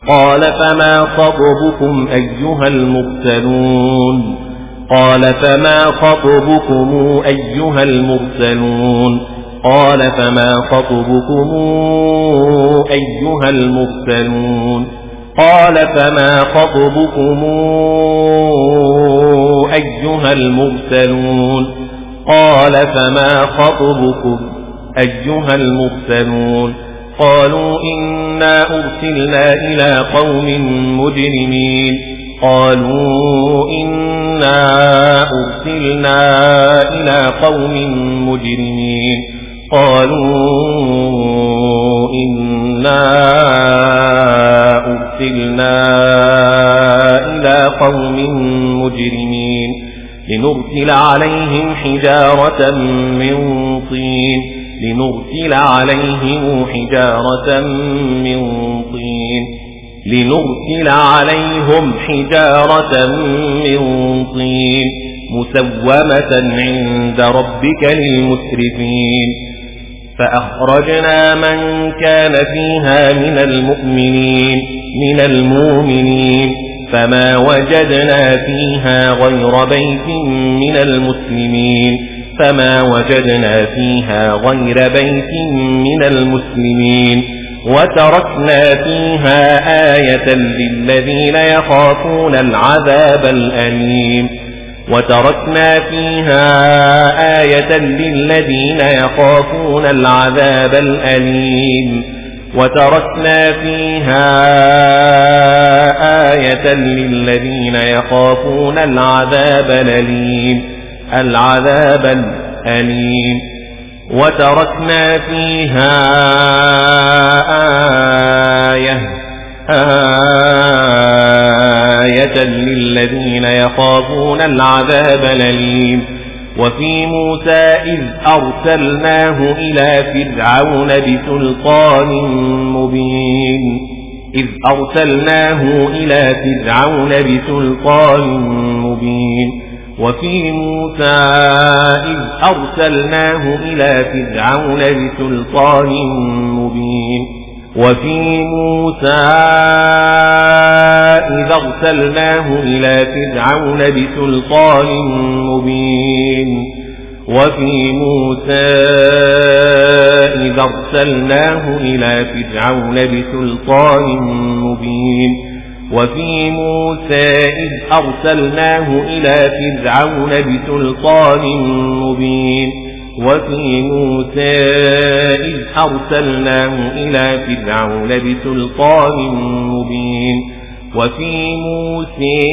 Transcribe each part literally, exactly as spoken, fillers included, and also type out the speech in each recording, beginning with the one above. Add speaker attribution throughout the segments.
Speaker 1: قال فما خطبكم أيها المرسلون قال فما خطبكم أيها المرسلون قال فما خطبكم أيها المرسلون قال فما خطبكم أيها المرسلون قال فما خطبكم أيها المرسلون قالوا إنا أرسلنا إلى قوم مجرمين قالوا إنا أرسلنا إلى قوم مجرمين قالوا إنا أرسلنا إلى قوم مجرمين لنرسل عليهم حجارة من طين لنرسل عليهم حجارة من طين لنرسل عليهم حجارة من طين مسومة عند ربك للمسرفين فأخرجنا من كان فيها من المؤمنين من المؤمنين فما وجدنا فيها غير بيت من المسلمين فما وجدنا فيها غير بيت من المسلمين وتركنا فيها آية للذين يخافون العذاب الأليم وتركنا فيها آية للذين يخافون العذاب الأليم وتركنا فيها آية للذين يخافون العذاب الأليم العذاب الأليم وتركنا فيها آية آية للذين يخافون العذاب الأليم وفي موسى إذ أرسلناه إلى فرعون بسلطان مبين إذ أرسلناه إلى فرعون بسلطان مبين وفي موسى إذ أرسلناه إلى فرعون بسلطان مبين وفي موسى إذ أرسلناه إلى فرعون بسلطان مبين وفي موسى إذ أرسلناه إلى فرعون بسلطان مبين وفي موسى إذ أرسلناه إلى فرعون بسلطان مبين وفي موسى إذ أرسلناه إلى فرعون بسلطان مبين وفي موسى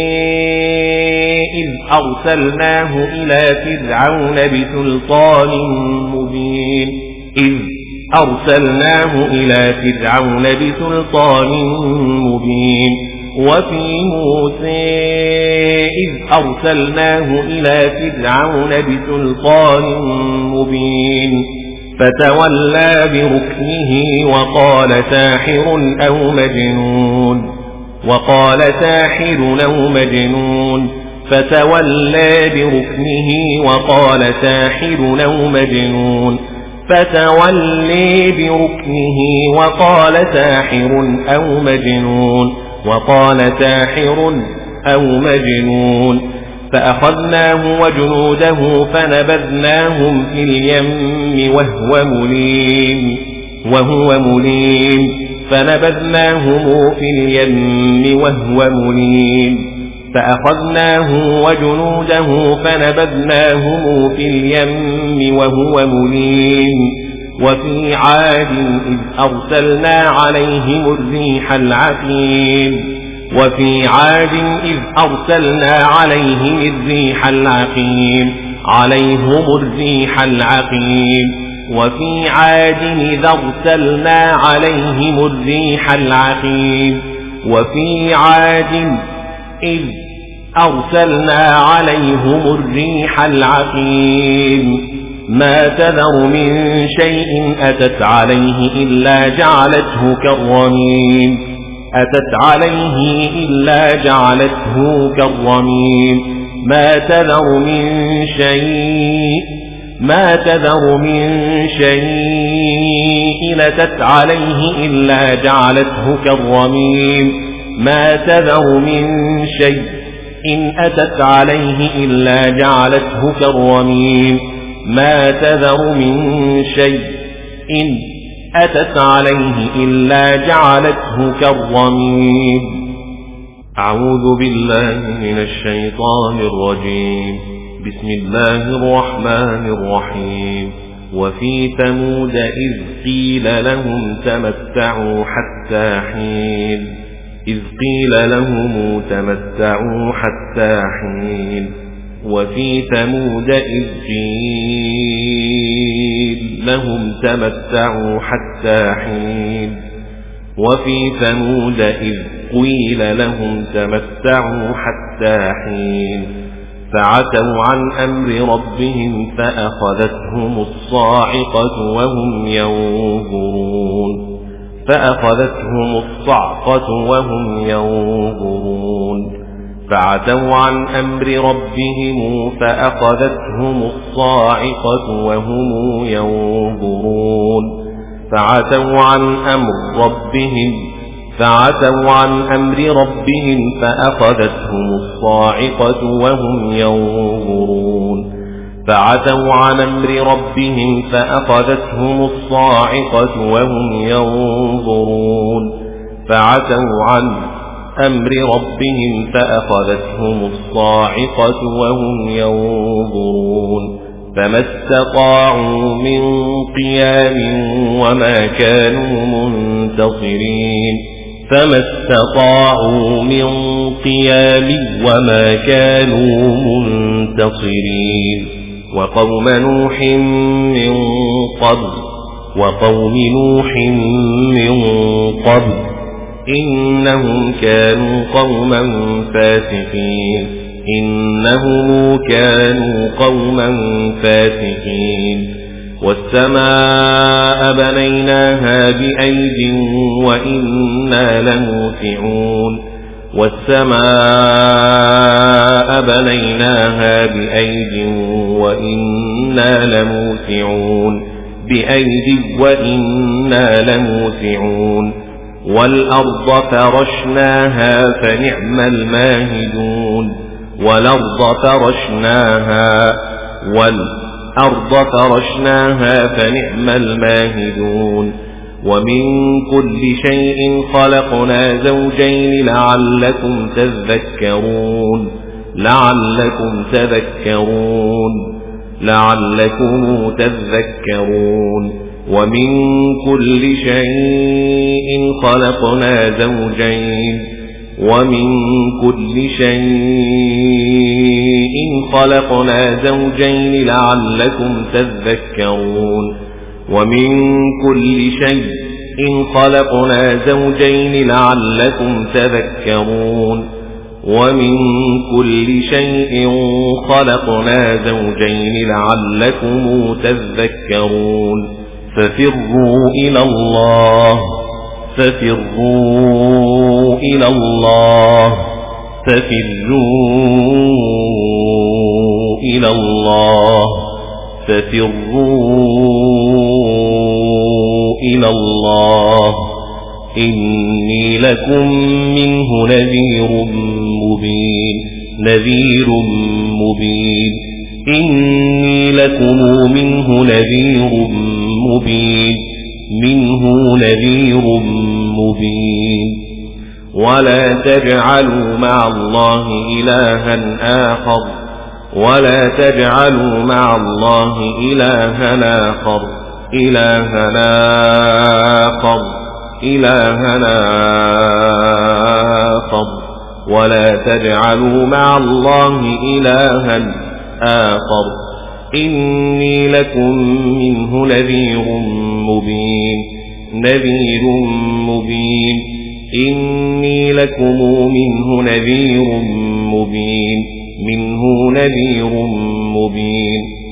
Speaker 1: إذ أرسلناه إلى فرعون بسلطان مبين إذ أرسلناه إلى فرعون بسلطان مبين وفي موسى إذ أرسلناه إلى فرعون بسلطان مبين فتولى بركنه وقال ساحر أو مجنون وقال ساحر أو مجنون فتولى بركنه وقال ساحر أو مجنون فتولي بركنه وقال ساحر أو مجنون وقال ساحر أو مجنون فأخذناه وجنوده فنبذناهم في اليم وهو مليم وهو مليم فنبذناهم في اليم وهو مليم فأخذناه وجنوده فنبذناهم في اليم وهو مليم وفي عاد إذ أرسلنا عليهم الريح العقيم وفي عاد إذ أرسلنا عليهم الريح العقيم عليهم الريح العقيم وفي عاد إذ أرسلنا عليهم الريح العقيم وفي عاد إذ أرسلنا عليهم الريح العقيم ما تذر من شيء أتت عليه إلا جعلته كالرميم أتت عليه إلا جعلته كالرميم ما تذر من شيء ما تذر من شيء أتت عليه إلا جعلته كالرميم ما تذر من شيء إن أتت عليه إلا جعلته كالرميم ما تذر من شيء إن أتت عليه إلا جعلته كالرميم. أعوذ بالله من الشيطان الرجيم. بسم الله الرحمن الرحيم. وفي ثمود إذ قيل لهم تمتعوا حتى حين إذ قيل لهم تمتعوا حتى حين وفي ثمود إذ قيل لهم تمتعوا حتى حين وفي ثمود إذ قيل لهم تمتعوا حتى حين فعتوا عن أمر ربهم فأخذتهم الصاعقة وهم ينظرون فأخذتهم الصعقة وهم ينظرون فعتوا عن أمر ربهم فأخذتهم الصاعقة وهم ينظرون فعتوا عن أمر ربهم فعتوا عن أمر ربهم فأخذتهم الصاعقة وهم ينظرون فعتوا عن أمر ربهم فأخذتهم الصاعقة وهم ينظرون فعتوا عن أمر ربهم فأخذتهم الصاعقة وهم ينظرون فما استطاعوا من قيام وما كانوا منتصرين فما استطاعوا من قيام وما كانوا منتصرين وقوم نوح من قبل وقوم نوح من قبل إنهم كانوا قوما فاسقين إنهم كانوا قوما فاسقين والسماء بنيناها بأيد وإنا لموسعون والسماء بنيناها بأيد وإنا لموسعون بأيد وإنا لموسعون والأرض فرشناها فنعم الماهدون والأرض فرشناها والأرض فرشناها فنعم الماهدون ومن كل شيء خلقنا زوجين لعلكم تذكرون لعلكم تذكرون لعلكم تذكرون ومن كل شيء خلقنا زوجين ومن كل شيء خلقنا زوجين لعلكم تذكرون ومن كل شيء خلقنا زوجين لعلكم تذكرون ومن كل شيء خلقنا زوجين لعلكم تذكرون ففروا إلى الله ففروا إلى الله ففروا إلى الله ففروا إلى الله إني لكم منه نذير مبين نذير مبين إني لكم منه نذير مبين منه نذير مبين ولا تجعلوا مع الله إلها آخر ولا تجعلوا مع الله إلها آخر إلها آخر إلها آخر ولا تجعلوا مع الله إلها آخر إني لكم منه نذير مبين نذير مبين إني لكم منه نذير مبين منه نذير مبين